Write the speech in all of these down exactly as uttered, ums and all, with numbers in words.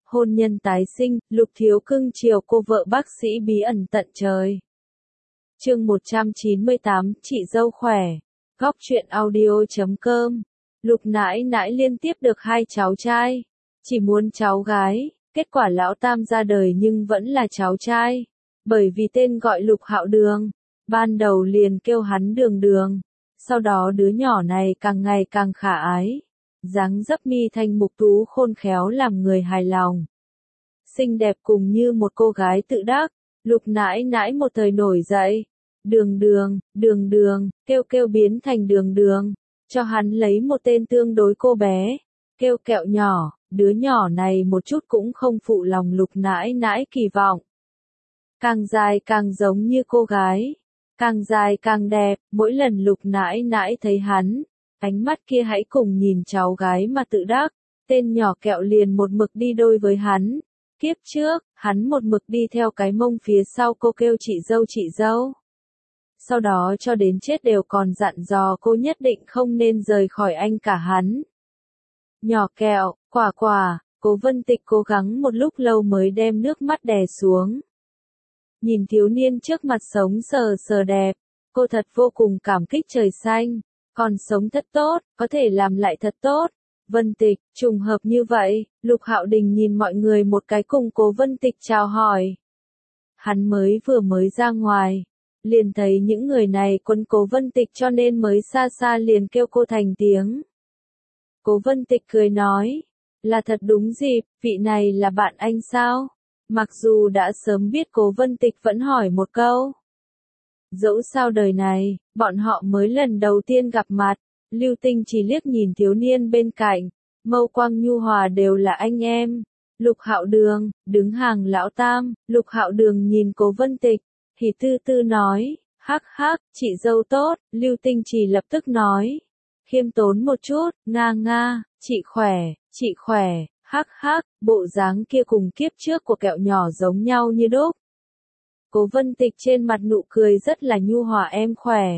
Hôn nhân tái sinh, Lục Thiếu cưng chiều cô vợ bác sĩ bí ẩn tận trời. Chương một trăm chín mươi tám, chị dâu khỏe. Góc truyện audio chấm com. Lục nãi nãi liên tiếp được hai cháu trai. Chỉ muốn cháu gái, kết quả lão tam ra đời nhưng vẫn là cháu trai. Bởi vì tên gọi Lục Hạo Đường, ban đầu liền kêu hắn Đường Đường. Sau đó đứa nhỏ này càng ngày càng khả ái. Dáng dấp mi thanh mục tú khôn khéo làm người hài lòng. Xinh đẹp cùng như một cô gái tự đắc, Lục nãi nãi một thời nổi dậy. Đường Đường, Đường Đường, kêu kêu biến thành Đường Đường, cho hắn lấy một tên tương đối cô bé, kêu Kẹo nhỏ. Đứa nhỏ này một chút cũng không phụ lòng Lục nãi nãi kỳ vọng. Càng dài càng giống như cô gái, càng dài càng đẹp, mỗi lần Lục nãi nãi thấy hắn, ánh mắt kia hãy cùng nhìn cháu gái mà tự đắc. Tên nhỏ Kẹo liền một mực đi đôi với hắn. Kiếp trước, hắn một mực đi theo cái mông phía sau cô kêu chị dâu chị dâu. Sau đó cho đến chết đều còn dặn dò cô nhất định không nên rời khỏi anh cả hắn. Nhỏ Kẹo, Quả Quả, Cố Vân Tịch cố gắng một lúc lâu mới đem nước mắt đè xuống. Nhìn thiếu niên trước mặt sống sờ sờ đẹp, cô thật vô cùng cảm kích trời xanh, còn sống thật tốt, có thể làm lại thật tốt. Vân Tịch, trùng hợp như vậy, Lục Hạo Đình nhìn mọi người một cái cùng Cố Vân Tịch chào hỏi. Hắn mới vừa mới ra ngoài, liền thấy những người này quấn Cố Vân Tịch cho nên mới xa xa liền kêu cô thành tiếng. Cố Vân Tịch cười nói, là thật đúng dịp, vị này là bạn anh sao? Mặc dù đã sớm biết Cố Vân Tịch vẫn hỏi một câu. Dẫu sao đời này, bọn họ mới lần đầu tiên gặp mặt, Lưu Tinh chỉ liếc nhìn thiếu niên bên cạnh, mâu quang nhu hòa đều là anh em. Lục Hạo Đường, đứng hàng lão tam, Lục Hạo Đường nhìn Cố Vân Tịch, thì tư tư nói, hắc hắc, chị dâu tốt. Lưu Tinh chỉ lập tức nói, khiêm tốn một chút, nga nga, chị khỏe, chị khỏe, hắc hắc, bộ dáng kia cùng kiếp trước của Kẹo nhỏ giống nhau như đúc. Cố Vân Tịch trên mặt nụ cười rất là nhu hòa, em khỏe.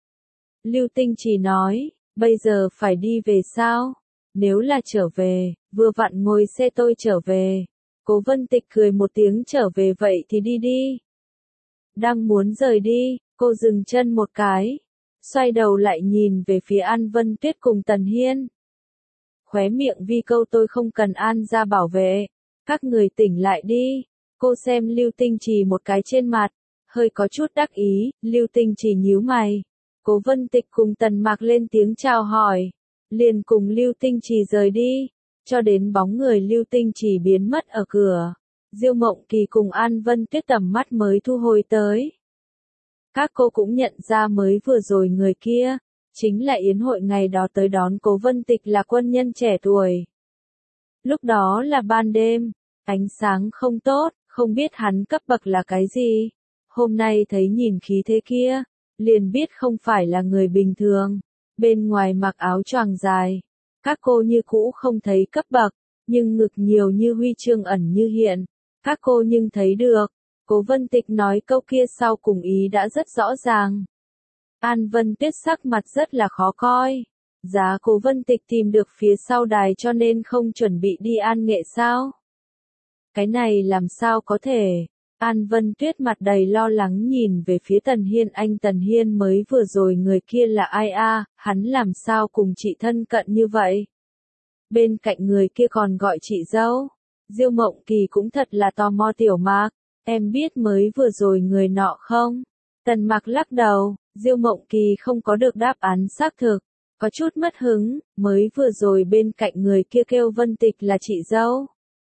Lưu Tinh chỉ nói, bây giờ phải đi về sao? Nếu là trở về, vừa vặn ngồi xe tôi trở về. Cố Vân Tịch cười một tiếng, trở về vậy thì đi đi. Đang muốn rời đi, cô dừng chân một cái, xoay đầu lại nhìn về phía An Vân Tuyết cùng Tần Hiên. Khóe miệng vi câu tôi không cần An ra bảo vệ, các người tỉnh lại đi. Cô xem Lưu Tinh Trì một cái trên mặt, hơi có chút đắc ý. Lưu Tinh Trì nhíu mày. Cố Vân Tịch cùng Tần Mạc lên tiếng chào hỏi, liền cùng Lưu Tinh Trì rời đi, cho đến bóng người Lưu Tinh Trì biến mất ở cửa. Diêu Mộng Kỳ cùng An Vân Tuyết tầm mắt mới thu hồi tới. Các cô cũng nhận ra mới vừa rồi người kia, chính là yến hội ngày đó tới đón Cố Vân Tịch là quân nhân trẻ tuổi. Lúc đó là ban đêm, ánh sáng không tốt, không biết hắn cấp bậc là cái gì. Hôm nay thấy nhìn khí thế kia, liền biết không phải là người bình thường. Bên ngoài mặc áo choàng dài, các cô như cũ không thấy cấp bậc, nhưng ngực nhiều như huy chương ẩn như hiện. Các cô nhưng thấy được. Cố Vân Tịch nói câu kia sau cùng ý đã rất rõ ràng. An Vân Tuyết sắc mặt rất là khó coi. Giá Cố Vân Tịch tìm được phía sau đài cho nên không chuẩn bị đi an nghệ sao? Cái này làm sao có thể? An Vân Tuyết mặt đầy lo lắng nhìn về phía Tần Hiên. Anh Tần Hiên mới vừa rồi người kia là ai a? Hắn làm sao cùng chị thân cận như vậy? Bên cạnh người kia còn gọi chị dâu. Diêu Mộng Kỳ cũng thật là tò mò. Tiểu Mạc, em biết mới vừa rồi người nọ không? Tần Mạc lắc đầu. Diêu Mộng Kỳ không có được đáp án xác thực, có chút mất hứng. Mới vừa rồi bên cạnh người kia kêu Vân Tịch là chị dâu.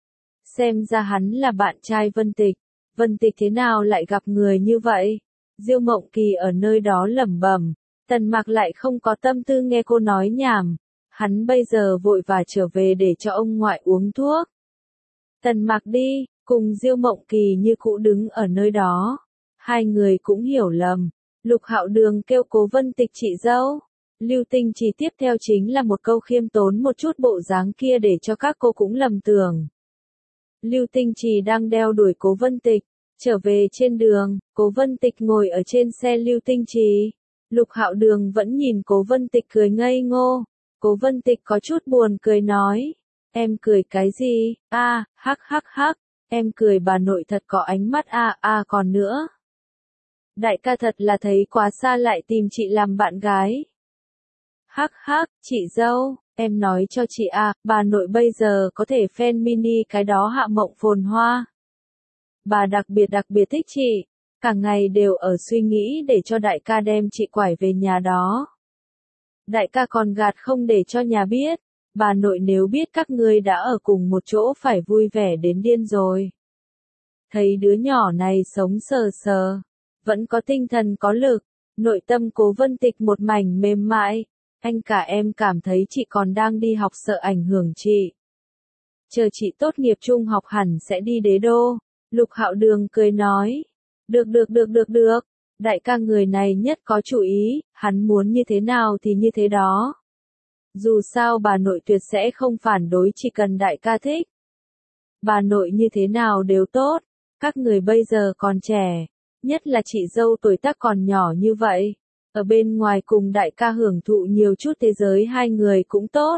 Xem ra hắn là bạn trai Vân Tịch. Vân Tịch thế nào lại gặp người như vậy? Diêu Mộng Kỳ ở nơi đó lẩm bẩm. Tần Mạc lại không có tâm tư nghe cô nói nhảm. Hắn bây giờ vội vã trở về để cho ông ngoại uống thuốc. Tần Mạc đi, cùng Diêu Mộng Kỳ như cũ đứng ở nơi đó. Hai người cũng hiểu lầm. Lục Hạo Đường kêu Cố Vân Tịch chị dâu. Lưu Tinh chỉ tiếp theo chính là một câu khiêm tốn một chút, bộ dáng kia để cho các cô cũng lầm tưởng. Lưu Tinh Trì đang đeo đuổi Cố Vân Tịch, trở về trên đường, Cố Vân Tịch ngồi ở trên xe Lưu Tinh Trì. Lục Hạo Đường vẫn nhìn Cố Vân Tịch cười ngây ngô. Cố Vân Tịch có chút buồn cười nói, Em cười cái gì? A, hắc hắc hắc, em cười bà nội thật có ánh mắt a a còn nữa. Đại ca thật là thấy quá xa lại tìm chị làm bạn gái. Hắc hắc, chị dâu, em nói cho chị à, bà nội bây giờ có thể fan mini cái đó Hạ Mộng Phồn Hoa. Bà đặc biệt đặc biệt thích chị, cả ngày đều ở suy nghĩ để cho đại ca đem chị quải về nhà đó. Đại ca còn gạt không để cho nhà biết, bà nội nếu biết các ngươi đã ở cùng một chỗ phải vui vẻ đến điên rồi. Thấy đứa nhỏ này sống sờ sờ, vẫn có tinh thần có lực, nội tâm Cố Vân Tịch một mảnh mềm mại. Anh cả em cảm thấy chị còn đang đi học sợ ảnh hưởng chị. Chờ chị tốt nghiệp trung học hẳn sẽ đi đế đô. Lục Hạo Đường cười nói. Được được được được được. Đại ca người này nhất có chủ ý, hắn muốn như thế nào thì như thế đó. Dù sao bà nội tuyệt sẽ không phản đối chỉ cần đại ca thích. Bà nội như thế nào đều tốt, các người bây giờ còn trẻ, nhất là chị dâu tuổi tác còn nhỏ như vậy. Ở bên ngoài cùng đại ca hưởng thụ nhiều chút thế giới hai người cũng tốt.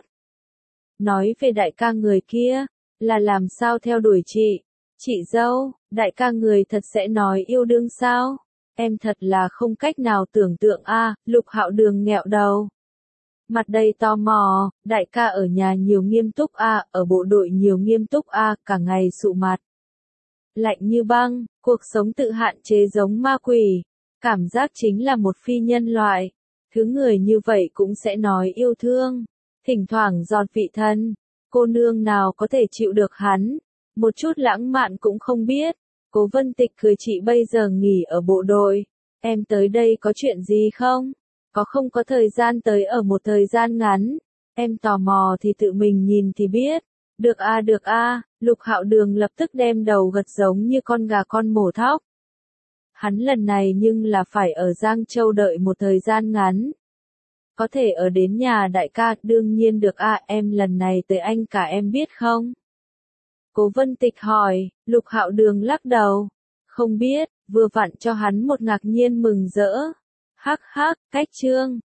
Nói về đại ca người kia, là làm sao theo đuổi chị. Chị dâu, đại ca người thật sẽ nói yêu đương sao? Em thật là không cách nào tưởng tượng a. Lục Hạo Đường nghẹo đầu. Mặt đầy tò mò, đại ca ở nhà nhiều nghiêm túc a, ở bộ đội nhiều nghiêm túc a, cả ngày sụ mặt. Lạnh như băng, cuộc sống tự hạn chế giống ma quỷ. Cảm giác chính là một phi nhân loại. Thứ người như vậy cũng sẽ nói yêu thương. Thỉnh thoảng giọt vị thân. Cô nương nào có thể chịu được hắn. Một chút lãng mạn cũng không biết. Cố Vân Tịch cười chị bây giờ nghỉ ở bộ đội. Em tới đây có chuyện gì không? Có không có thời gian tới ở một thời gian ngắn. Em tò mò thì tự mình nhìn thì biết. Được a được a. Lục Hạo Đường lập tức đem đầu gật giống như con gà con mổ thóc. Hắn lần này nhưng là phải ở Giang Châu đợi một thời gian ngắn. Có thể ở đến nhà đại ca, đương nhiên được a. Em lần này tới anh cả em biết không? Cố Vân Tịch hỏi. Lục Hạo Đường lắc đầu. Không biết, vừa vặn cho hắn một ngạc nhiên mừng rỡ. Hắc hắc, cách chương.